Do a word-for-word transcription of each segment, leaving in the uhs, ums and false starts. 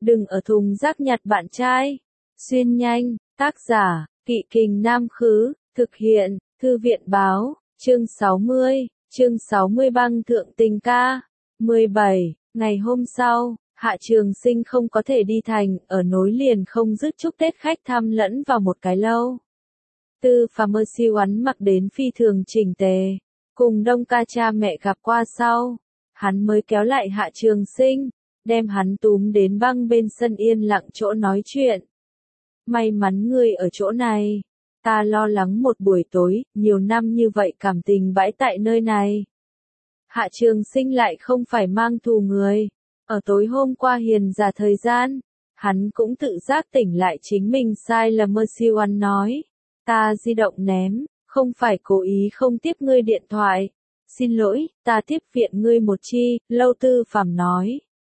đừng ở thùng rác nhặt bạn trai. Xuyên nhanh, tác giả, Kỵ Kình Nam Khứ, thực hiện, Thư viện Báo, chương sáu mươi, chương sáu mươi băng thượng tình ca. mười bảy, ngày hôm sau, Hạ Trường Sinh không có thể đi thành, ở nối liền không dứt chúc Tết khách thăm lẫn vào một cái lâu. Tư Phàm mơ siêu hắn mặc đến phi thường chỉnh tề, cùng Đông Ca cha mẹ gặp qua sau, hắn mới kéo lại Hạ Trường Sinh, đem hắn túm đến băng bên sân yên lặng chỗ nói chuyện. May mắn ngươi ở chỗ này, ta lo lắng một buổi tối, nhiều năm như vậy cảm tình bãi tại nơi này. Hạ Trường Sinh lại không phải mang thù người, ở tối hôm qua hiền giả thời gian, hắn cũng tự giác tỉnh lại chính mình sai lầm. Mơ siêu ăn nói, ta di động ném, không phải cố ý không tiếp ngươi điện thoại, xin lỗi, ta tiếp viện ngươi một chi. Lâu Tư Phàm nói,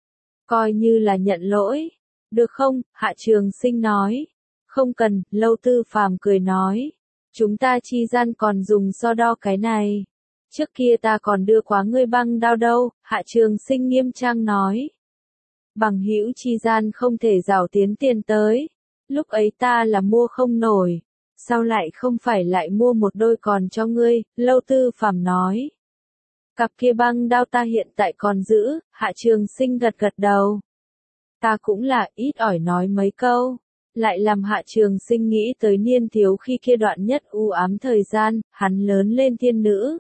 coi như là nhận lỗi, được không? Hạ Trường Sinh nói, không cần. Lâu Tư Phàm cười nói, chúng ta chi gian còn dùng so đo cái này. Trước kia ta còn đưa quá ngươi băng đao đâu. Hạ Trường Sinh nghiêm trang nói, bằng hữu chi gian không thể rảo tiến tiền tới, lúc ấy ta là mua không nổi, sao lại không phải lại mua một đôi còn cho ngươi. Lâu Tư Phàm nói, cặp kia băng đao ta hiện tại còn giữ. Hạ Trường Sinh gật gật đầu, ta cũng là ít ỏi nói mấy câu, lại làm Hạ Trường Sinh nghĩ tới niên thiếu khi kia đoạn nhất u ám thời gian, hắn lớn lên thiên nữ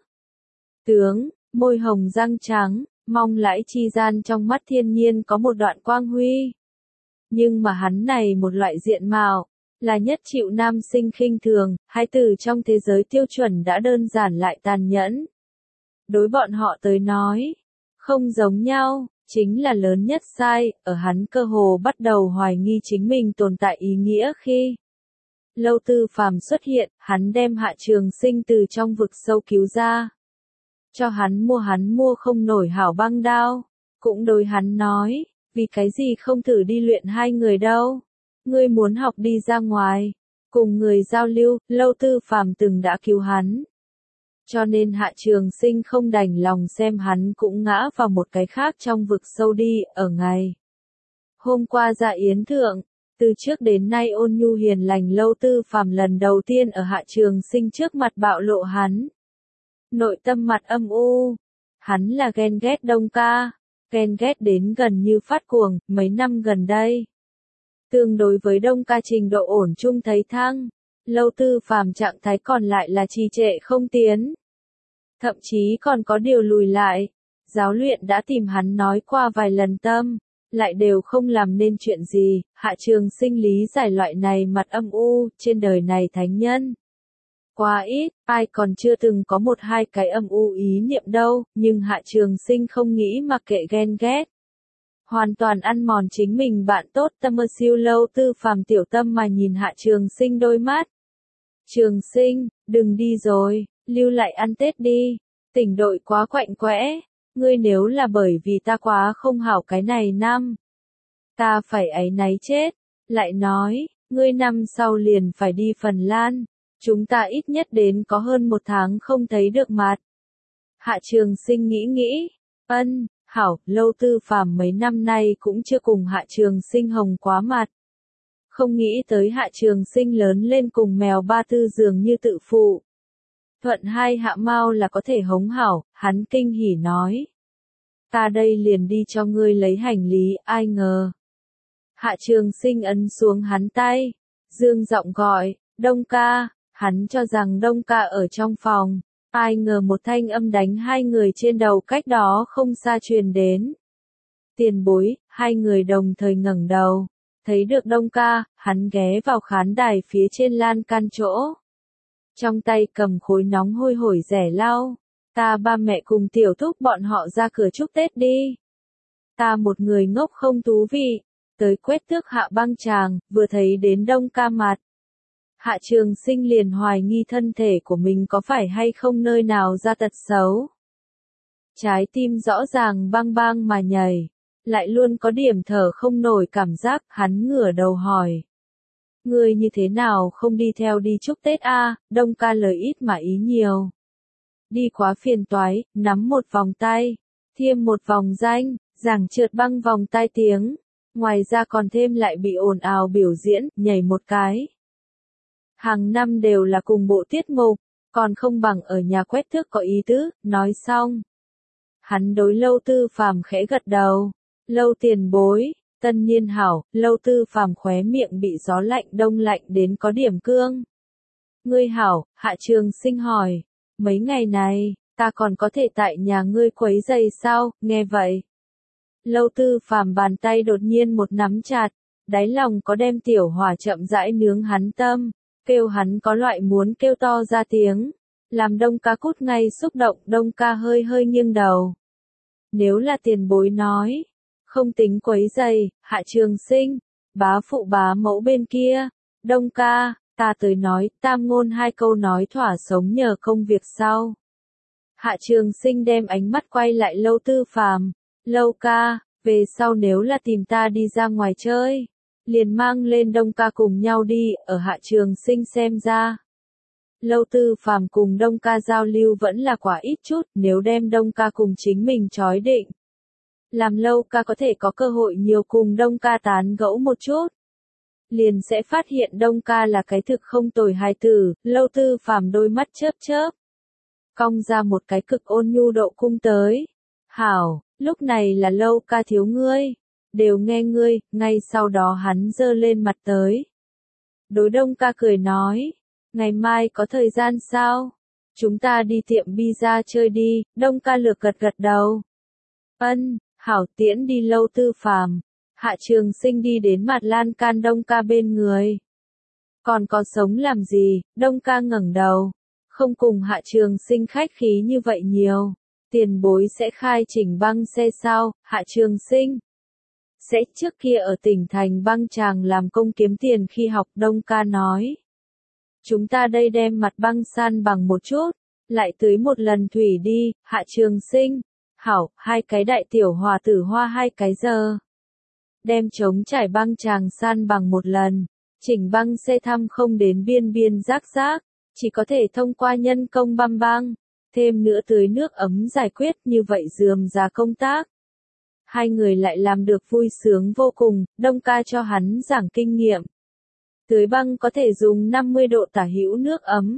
tướng, môi hồng răng trắng, mong lãi chi gian trong mắt thiên nhiên có một đoạn quang huy. Nhưng mà hắn này một loại diện mạo, là nhất chịu nam sinh khinh thường, hai từ trong thế giới tiêu chuẩn đã đơn giản lại tàn nhẫn. Đối bọn họ tới nói, không giống nhau, chính là lớn nhất sai, ở hắn cơ hồ bắt đầu hoài nghi chính mình tồn tại ý nghĩa khi Lâu Tư Phàm xuất hiện, hắn đem Hạ Trường Sinh từ trong vực sâu cứu ra, cho hắn mua hắn mua không nổi hảo băng đao, cũng đối hắn nói, vì cái gì không thử đi luyện hai người đâu, ngươi muốn học đi ra ngoài, cùng người giao lưu. Lâu Tư Phàm từng đã cứu hắn, cho nên Hạ Trường Sinh không đành lòng xem hắn cũng ngã vào một cái khác trong vực sâu đi. Ở ngày hôm qua dạ yến thượng, từ trước đến nay ôn nhu hiền lành Lâu Tư Phàm lần đầu tiên ở Hạ Trường Sinh trước mặt bạo lộ hắn nội tâm mặt âm u. Hắn là ghen ghét Đông Ca, ghen ghét đến gần như phát cuồng. Mấy năm gần đây, tương đối với Đông Ca trình độ ổn chung thấy thăng, Lâu Tư Phàm trạng thái còn lại là trì trệ không tiến, thậm chí còn có điều lùi lại. Giáo luyện đã tìm hắn nói qua vài lần tâm, lại đều không làm nên chuyện gì. Hạ Trường Sinh lý giải loại này mặt âm u, trên đời này thánh nhân quá ít, ai còn chưa từng có một hai cái âm u ý niệm đâu, nhưng Hạ Trường Sinh không nghĩ mặc kệ ghen ghét, hoàn toàn ăn mòn chính mình bạn tốt. Tâm mơ siêu. Lâu Tư Phàm tiểu tâm mà nhìn Hạ Trường Sinh đôi mắt. Trường Sinh, đừng đi rồi, lưu lại ăn Tết đi, tỉnh đội quá quạnh quẽ, ngươi nếu là bởi vì ta quá không hảo cái này năm, ta phải áy náy chết. Lại nói, ngươi năm sau liền phải đi Phần Lan, chúng ta ít nhất đến có hơn một tháng không thấy được mặt. Hạ Trường Sinh nghĩ nghĩ, ân, hảo. Lâu Tư Phàm mấy năm nay cũng chưa cùng Hạ Trường Sinh hồng quá mặt. Không nghĩ tới Hạ Trường Sinh lớn lên cùng mèo ba tư dường như tự phụ. Thuận hai hạ mau là có thể hống hảo, hắn kinh hỉ nói, ta đây liền đi cho ngươi lấy hành lý. Ai ngờ Hạ Trường Sinh ấn xuống hắn tay, dương giọng gọi, Đông Ca. Hắn cho rằng Đông Ca ở trong phòng, ai ngờ một thanh âm đánh hai người trên đầu cách đó không xa truyền đến. Tiền bối. Hai người đồng thời ngẩng đầu, thấy được Đông Ca, hắn ghé vào khán đài phía trên lan can chỗ, trong tay cầm khối nóng hôi hổi rẻ lau. Ta ba mẹ cùng tiểu thúc bọn họ ra cửa chúc Tết đi, ta một người ngốc không thú vị, tới quét tước Hạ băng tràng. Vừa thấy đến Đông Ca mặt, Hạ Trường Sinh liền hoài nghi thân thể của mình có phải hay không nơi nào ra tật xấu. Trái tim rõ ràng bang bang mà nhảy, lại luôn có điểm thở không nổi cảm giác. Hắn ngửa đầu hỏi, ngươi như thế nào không đi theo đi chúc Tết a? À? Đông Ca lời ít mà ý nhiều, đi quá phiền toái, nắm một vòng tay, thiêm một vòng danh, giảng trượt băng vòng tai tiếng, Ngoài ra còn thêm lại bị ồn ào biểu diễn, nhảy một cái. Hàng năm đều là cùng bộ tiết mục, còn không bằng ở nhà quét thước có ý tứ, nói xong. Hắn đối Lâu Tư Phàm khẽ gật đầu. Lâu tiền bối, tân niên hảo, Lâu Tư Phàm khóe miệng bị gió lạnh đông lạnh đến có điểm cương. Ngươi hảo, Hạ Trường Sinh hỏi, mấy ngày này, ta còn có thể tại nhà ngươi quấy giày sao, nghe vậy. Lâu Tư Phàm bàn tay đột nhiên một nắm chặt, đáy lòng có đem tiểu hỏa chậm rãi nướng hắn tâm, kêu hắn có loại muốn kêu to ra tiếng, làm Đông Ca cút ngay xúc động, Đông Ca hơi hơi nghiêng đầu. Nếu là tiền bối nói, không tính quấy giày, Hạ Trường Sinh, bá phụ bá mẫu bên kia, Đông Ca, ta tới nói, tam ngôn hai câu nói thỏa sống nhờ công việc sau. Hạ Trường Sinh đem ánh mắt quay lại Lâu Tư Phàm, Lâu ca, về sau nếu là tìm ta đi ra ngoài chơi, liền mang lên Đông Ca cùng nhau đi, ở Hạ Trường Sinh xem ra. Lâu Tư Phàm cùng Đông Ca giao lưu vẫn là quả ít chút, nếu đem Đông Ca cùng chính mình trói định. Làm Lâu Ca có thể có cơ hội nhiều cùng Đông Ca tán gẫu một chút. Liền sẽ phát hiện Đông Ca là cái thực không tồi hài tử, Lâu Tư Phàm đôi mắt chớp chớp. Cong ra một cái cực ôn nhu độ cung tới. Hảo, lúc này là Lâu ca thiếu ngươi. Đều nghe ngươi, ngay sau đó hắn giơ lên mặt tới. Đối Đông Ca cười nói. Ngày mai có thời gian sao? Chúng ta đi tiệm pizza chơi đi, Đông Ca lược gật gật đầu. Ân, hảo tiễn đi Lâu Tư Phàm. Hạ Trường Sinh đi đến mặt lan can Đông Ca bên người. Còn có sống làm gì? Đông Ca ngẩng đầu. Không cùng Hạ Trường Sinh khách khí như vậy nhiều. Tiền bối sẽ khai chỉnh băng xe sao? Hạ Trường Sinh. Sẽ trước kia ở tỉnh thành băng tràng làm công kiếm tiền khi học, Đông Ca nói. Chúng ta đây đem mặt băng san bằng một chút. Lại tưới một lần thủy đi, Hạ Trường Sinh. Hảo, hai cái đại tiểu hòa tử hoa hai cái giờ. Đem trống trải băng tràng san bằng một lần. Chỉnh băng xe thăm không đến biên biên rác rác. Chỉ có thể thông qua nhân công băm băng. Thêm nữa tưới nước ấm giải quyết, như vậy rườm rà công tác. Hai người lại làm được vui sướng vô cùng, Đông Ca cho hắn giảng kinh nghiệm. Tưới băng có thể dùng năm mươi độ tả hữu nước ấm.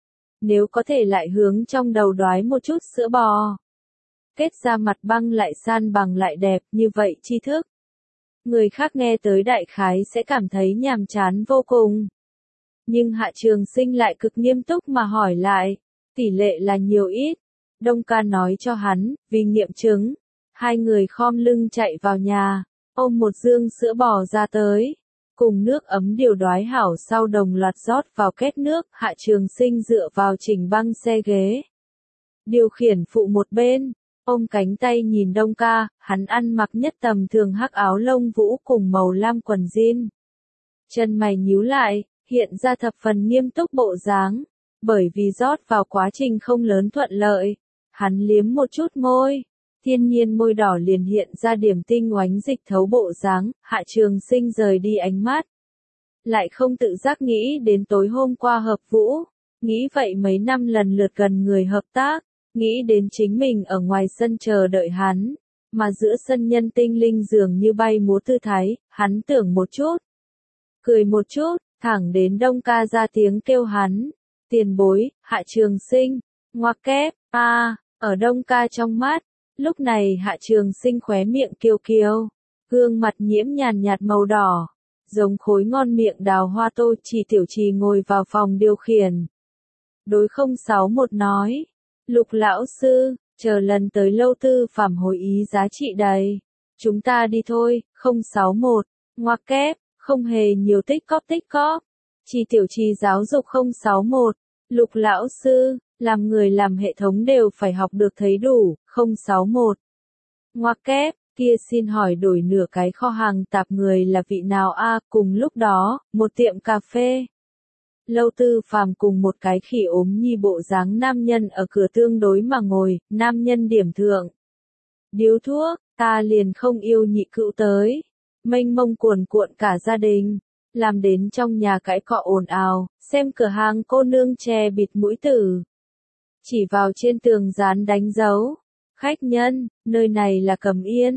Nếu có thể lại hướng trong đầu đoái một chút sữa bò. Kết ra mặt băng lại san bằng lại đẹp, như vậy tri thức. Người khác nghe tới đại khái sẽ cảm thấy nhàm chán vô cùng. Nhưng Hạ Trường Sinh lại cực nghiêm túc mà hỏi lại, tỷ lệ là nhiều ít. Đông Ca nói cho hắn, vì nghiệm chứng. Hai người khom lưng chạy vào nhà, ôm một dương sữa bò ra tới. Cùng nước ấm điều đoái hảo sau đồng loạt rót vào két nước, Hạ Trường Sinh dựa vào chỉnh băng xe ghế. Điều khiển phụ một bên, ôm cánh tay nhìn Đông Ca, hắn ăn mặc nhất tầm thường hắc áo lông vũ cùng màu lam quần jean. Chân mày nhíu lại, hiện ra thập phần nghiêm túc bộ dáng, bởi vì rót vào quá trình không lớn thuận lợi. Hắn liếm một chút môi, thiên nhiên môi đỏ liền hiện ra điểm tinh oánh dịch thấu bộ dáng, Hạ Trường Sinh rời đi ánh mắt. Lại không tự giác nghĩ đến tối hôm qua hợp vũ, nghĩ vậy mấy năm lần lượt gần người hợp tác, nghĩ đến chính mình ở ngoài sân chờ đợi hắn, mà giữa sân nhân tinh linh dường như bay múa tư thái, hắn tưởng một chút, cười một chút, thẳng đến Đông Ca ra tiếng kêu hắn, tiền bối, Hạ Trường Sinh, ngoặc kép, a à, ở Đông Ca trong mắt, lúc này Hạ Trường Sinh khóe miệng kiêu kiêu, gương mặt nhiễm nhàn nhạt màu đỏ, giống khối ngon miệng đào hoa tô. Chỉ Tiểu Trì ngồi vào phòng điều khiển. Đối không sáu một nói, Lục lão sư, chờ lần tới Lâu Tư Phàm hồi ý giá trị đầy. Chúng ta đi thôi, không sáu một, ngoặc kép, không hề nhiều tích cóp tích cóp. Chỉ Tiểu Trì giáo dục không sáu một, Lục lão sư, làm người làm hệ thống đều phải học được thấy đủ, không sáu một. Ngoặc kép, kia xin hỏi đổi nửa cái kho hàng tạp người là vị nào a? À, cùng lúc đó, một tiệm cà phê. Lâu Tư Phàm cùng một cái khỉ ốm nhi bộ dáng nam nhân ở cửa tương đối mà ngồi, nam nhân điểm thượng. Điếu thuốc, ta liền không yêu nhị cữu tới. Mênh mông cuồn cuộn cả gia đình, làm đến trong nhà cãi cọ ồn ào, xem cửa hàng cô nương che bịt mũi tử. Chỉ vào trên tường dán đánh dấu. Khách nhân, nơi này là Cẩm Yên.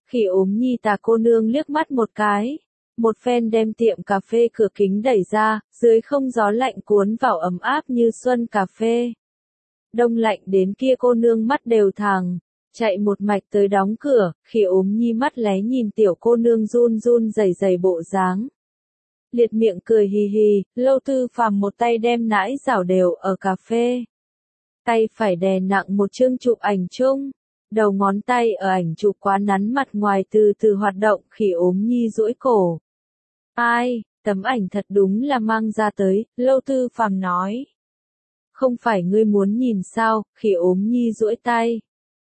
Khỉ ốm nhi tà cô nương liếc mắt một cái. Một phen đem tiệm cà phê cửa kính đẩy ra, dưới không gió lạnh cuốn vào ấm áp như xuân cà phê. Đông lạnh đến kia cô nương mắt đều thẳng, chạy một mạch tới đóng cửa, khỉ ốm nhi mắt lé nhìn tiểu cô nương run run rẩy rẩy bộ dáng. Liệt miệng cười hì hì, Lâu Tư Phàm một tay đem nãi rảo đều ở cà phê. Tay phải đè nặng một chương chụp ảnh chung. Đầu ngón tay ở ảnh chụp quá nắn mặt ngoài từ từ hoạt động, khỉ ốm nhi duỗi cổ. Ai, tấm ảnh thật đúng là mang ra tới, Lâu Tư Phàm nói. Không phải ngươi muốn nhìn sao, khỉ ốm nhi duỗi tay.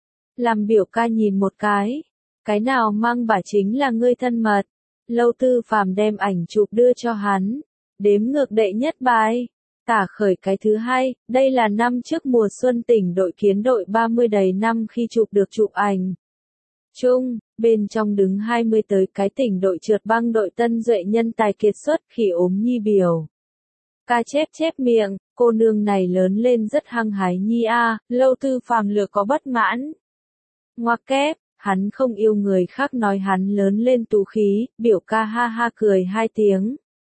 Làm biểu ca nhìn một cái. Cái nào mang bả chính là ngươi thân mật. Lâu Tư Phàm đem ảnh chụp đưa cho hắn. Đếm ngược đệ nhất bài. Tả khởi cái thứ hai, đây là năm trước mùa xuân tỉnh đội kiến đội ba mươi đầy năm khi chụp được chụp ảnh. Chung, bên trong đứng hai mươi tới cái tỉnh đội trượt băng đội Tân Duệ nhân tài kiệt xuất, khỉ ốm nhi biểu. Ca chép chép miệng, cô nương này lớn lên rất hăng hái nhi a, Lâu Tư Phàm lừa có bất mãn. Ngoặc kép, hắn không yêu người khác nói hắn lớn lên tú khí, biểu ca ha ha cười hai tiếng.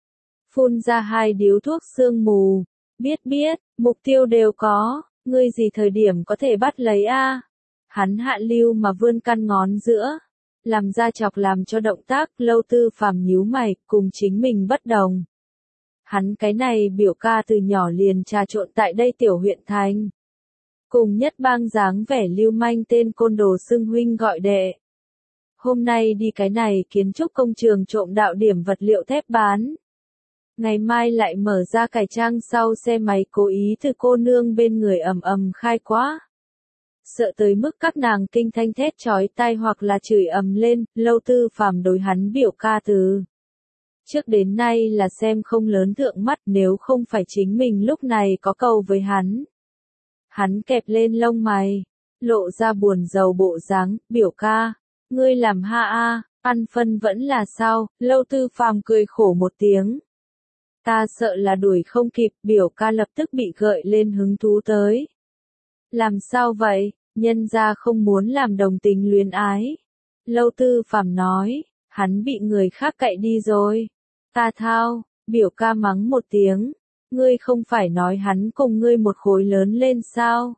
Phun ra hai điếu thuốc sương mù. Biết biết, mục tiêu đều có, ngươi gì thời điểm có thể bắt lấy a? Hắn hạ lưu mà vươn căn ngón giữa. Làm ra chọc làm cho động tác, Lâu Tư Phàm nhíu mày, cùng chính mình bất đồng. Hắn cái này biểu ca từ nhỏ liền trà trộn tại đây tiểu huyện thành. Cùng nhất bang dáng vẻ lưu manh tên côn đồ xưng huynh gọi đệ. Hôm nay đi cái này kiến trúc công trường trộm đạo điểm vật liệu thép bán. Ngày mai lại mở ra cải trang sau xe máy cố ý từ cô nương bên người ầm ầm khai quá. Sợ tới mức các nàng kinh thanh thét chói tai hoặc là chửi ầm lên, Lâu Tư Phàm đối hắn biểu ca từ. Trước đến nay là xem không lớn thượng mắt nếu không phải chính mình lúc này có cầu với hắn. Hắn kẹp lên lông mày, lộ ra buồn rầu bộ dáng, biểu ca, ngươi làm ha a, ăn phân vẫn là sao, Lâu Tư Phàm cười khổ một tiếng. Ta sợ là đuổi không kịp, biểu ca lập tức bị gợi lên hứng thú tới. Làm sao vậy, nhân gia không muốn làm đồng tình luyến ái. Lâu Tư Phàm nói, hắn bị người khác cậy đi rồi. Ta thao, biểu ca mắng một tiếng. Ngươi không phải nói hắn cùng ngươi một khối lớn lên sao?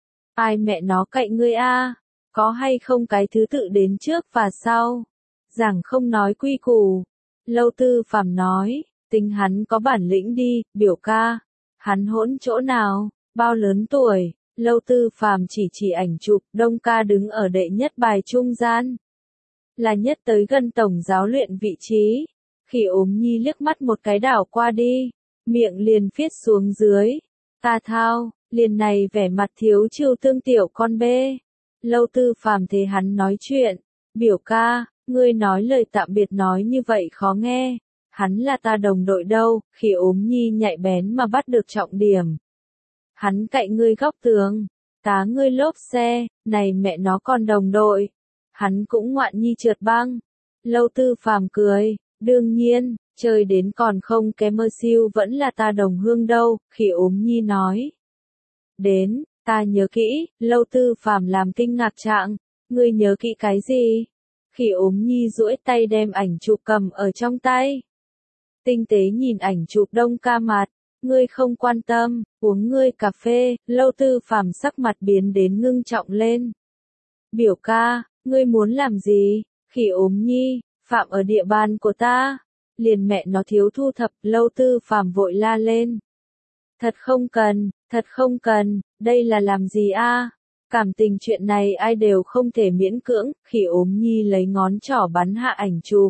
Ai mẹ nó cậy ngươi a? Có hay không cái thứ tự đến trước và sau? Giảng không nói quy củ. Lâu Tư Phàm nói, tính hắn có bản lĩnh đi, biểu ca. Hắn hỗn chỗ nào, bao lớn tuổi? Lâu Tư Phàm chỉ chỉ ảnh chụp, Đông ca đứng ở đệ nhất bài trung gian. Là nhất tới gần tổng giáo luyện vị trí. Khỉ ốm nhi liếc mắt một cái đảo qua đi. Miệng liền viết xuống dưới. Ta thao, liền này vẻ mặt thiếu chiều tương tiểu con bê. Lâu Tư Phàm thế hắn nói chuyện. Biểu ca, ngươi nói lời tạm biệt nói như vậy khó nghe. Hắn là ta đồng đội đâu, khỉ ốm nhi nhạy bén mà bắt được trọng điểm. Hắn cậy ngươi góc tường, tá ngươi lốp xe, này mẹ nó còn đồng đội. Hắn cũng ngoạn nhi trượt băng. Lâu Tư Phàm cười, đương nhiên, chơi đến còn không kém mơ siêu vẫn là ta đồng hương đâu, khỉ ốm nhi nói. Đến, ta nhớ kỹ, Lâu Tư Phàm làm kinh ngạc trạng, ngươi nhớ kỹ cái gì? Khỉ ốm nhi duỗi tay đem ảnh chụp cầm ở trong tay. Tinh tế nhìn ảnh chụp Đông ca mặt, ngươi không quan tâm, uống ngươi cà phê, Lâu Tư Phàm sắc mặt biến đến ngưng trọng lên. Biểu ca, ngươi muốn làm gì? Khỉ ốm nhi, phạm ở địa bàn của ta. Liền mẹ nó thiếu thu thập, Lâu Tư Phàm vội la lên. Thật không cần, thật không cần, đây là làm gì a? Cảm tình chuyện này ai đều không thể miễn cưỡng, khỉ ốm nhi lấy ngón trỏ bắn hạ ảnh chụp.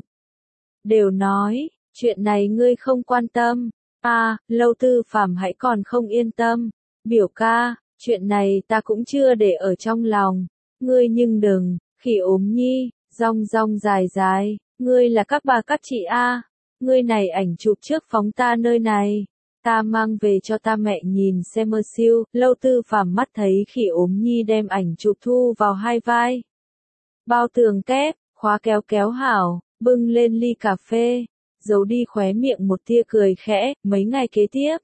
Đều nói, chuyện này ngươi không quan tâm. À, Lâu Tư Phàm hãy còn không yên tâm. Biểu ca, chuyện này ta cũng chưa để ở trong lòng. Ngươi nhưng đừng, khỉ ốm nhi, rong rong dài dài, ngươi là các bà các chị a. Ngươi này ảnh chụp trước phóng ta nơi này. Ta mang về cho ta mẹ nhìn xem mơ siêu. Lâu Tư Phàm mắt thấy khỉ ốm nhi đem ảnh chụp thu vào hai vai. Bao tường kép, khóa kéo kéo hảo, bưng lên ly cà phê. Giấu đi khóe miệng một tia cười khẽ, mấy ngày kế tiếp.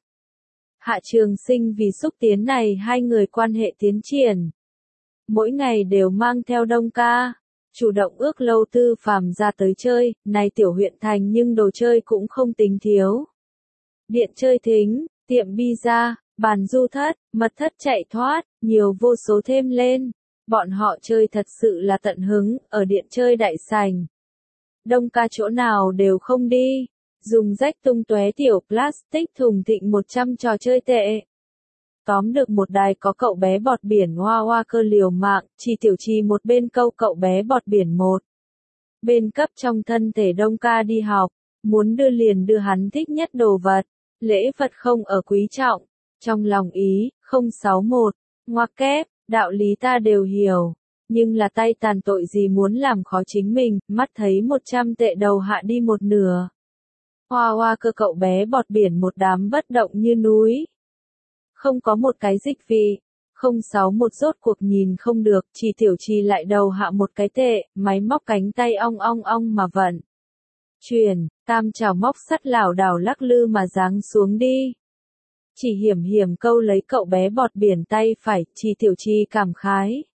Hạ Trường Sinh vì xúc tiến này hai người quan hệ tiến triển. Mỗi ngày đều mang theo Đông ca. chủ động ước Lâu Tư Phàm ra tới chơi, này tiểu huyện thành nhưng đồ chơi cũng không tính thiếu. Điện chơi thính, tiệm pizza, bàn du thất, mật thất chạy thoát, nhiều vô số thêm lên. Bọn họ chơi thật sự là tận hứng, ở điện chơi đại sảnh. Đông ca chỗ nào đều không đi, dùng rách tung tóe tiểu plastic thùng thịnh một trăm trò chơi tệ. Tóm được một đài có cậu bé bọt biển hoa hoa cơ liều mạng, chỉ tiểu trì một bên câu cậu bé bọt biển một. Bên cấp trong thân thể Đông ca đi học, muốn đưa liền đưa hắn thích nhất đồ vật, lễ vật không ở quý trọng, trong lòng ý, không sáu một, ngoặc kép, đạo lý ta đều hiểu, nhưng là tay tàn tội gì muốn làm khó chính mình, mắt thấy một trăm tệ đầu hạ đi một nửa. Hoa hoa cơ cậu bé bọt biển một đám bất động như núi. Không có một cái dịch vị, không sáu một rốt cuộc nhìn không được, chỉ tiểu trì lại đầu hạ một cái tệ, máy móc cánh tay ong ong ong mà vận. Chuyển, tam chảo móc sắt lảo đảo lắc lư mà giáng xuống đi. Chỉ hiểm hiểm câu lấy cậu bé bọt biển tay phải, chỉ tiểu trì cảm khái.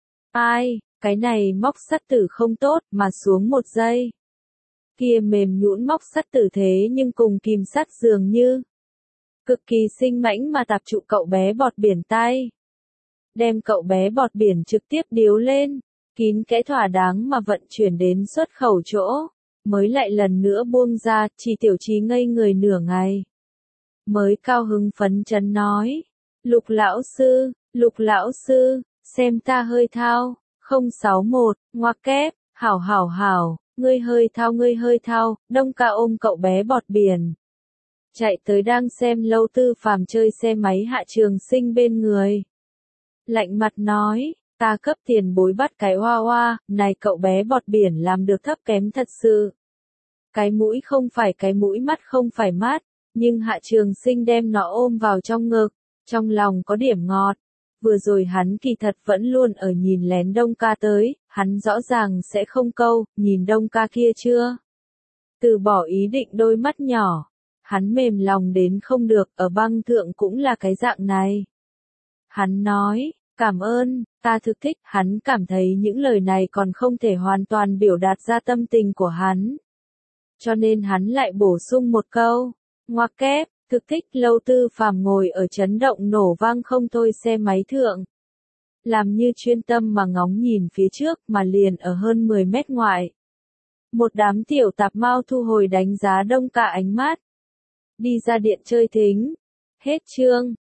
Ai, cái này móc sắt tử không tốt, mà xuống một giây. Kia mềm nhũn móc sắt tử thế nhưng cùng kìm sắt dường như. Cực kỳ sinh mãnh mà tạp trụ cậu bé bọt biển tay. Đem cậu bé bọt biển trực tiếp điếu lên, kín kẽ thỏa đáng mà vận chuyển đến xuất khẩu chỗ, mới lại lần nữa buông ra, chỉ tiểu trì ngây người nửa ngày. Mới cao hứng phấn chấn nói, Lục lão sư, Lục lão sư, xem ta hơi thao, không sáu một, ngoặc kép, hảo hảo hảo, ngươi hơi thao ngươi hơi thao, Đông ca ôm cậu bé bọt biển. Chạy tới đang xem Lâu Tư Phàm chơi xe máy Hạ Trường Sinh bên người. Lạnh mặt nói, ta cấp tiền bối bắt cái hoa hoa, này cậu bé bọt biển làm được thấp kém thật sự. Cái mũi không phải cái mũi, mắt không phải mắt, nhưng Hạ Trường Sinh đem nó ôm vào trong ngực, trong lòng có điểm ngọt. Vừa rồi hắn kỳ thật vẫn luôn ở nhìn lén Đông ca tới, hắn rõ ràng sẽ không câu, nhìn Đông ca kia chưa? Từ bỏ ý định đôi mắt nhỏ. Hắn mềm lòng đến không được, ở băng thượng cũng là cái dạng này. Hắn nói, cảm ơn, ta thực thích, hắn cảm thấy những lời này còn không thể hoàn toàn biểu đạt ra tâm tình của hắn. Cho nên hắn lại bổ sung một câu, ngoặc kép, thực thích. Lâu Tư Phàm ngồi ở chấn động nổ vang không thôi xe máy thượng. Làm như chuyên tâm mà ngóng nhìn phía trước mà liền ở hơn mười mét ngoại. Một đám tiểu tạp mau thu hồi đánh giá Đông ca ánh mắt. Đi ra điện chơi thính. Hết chương.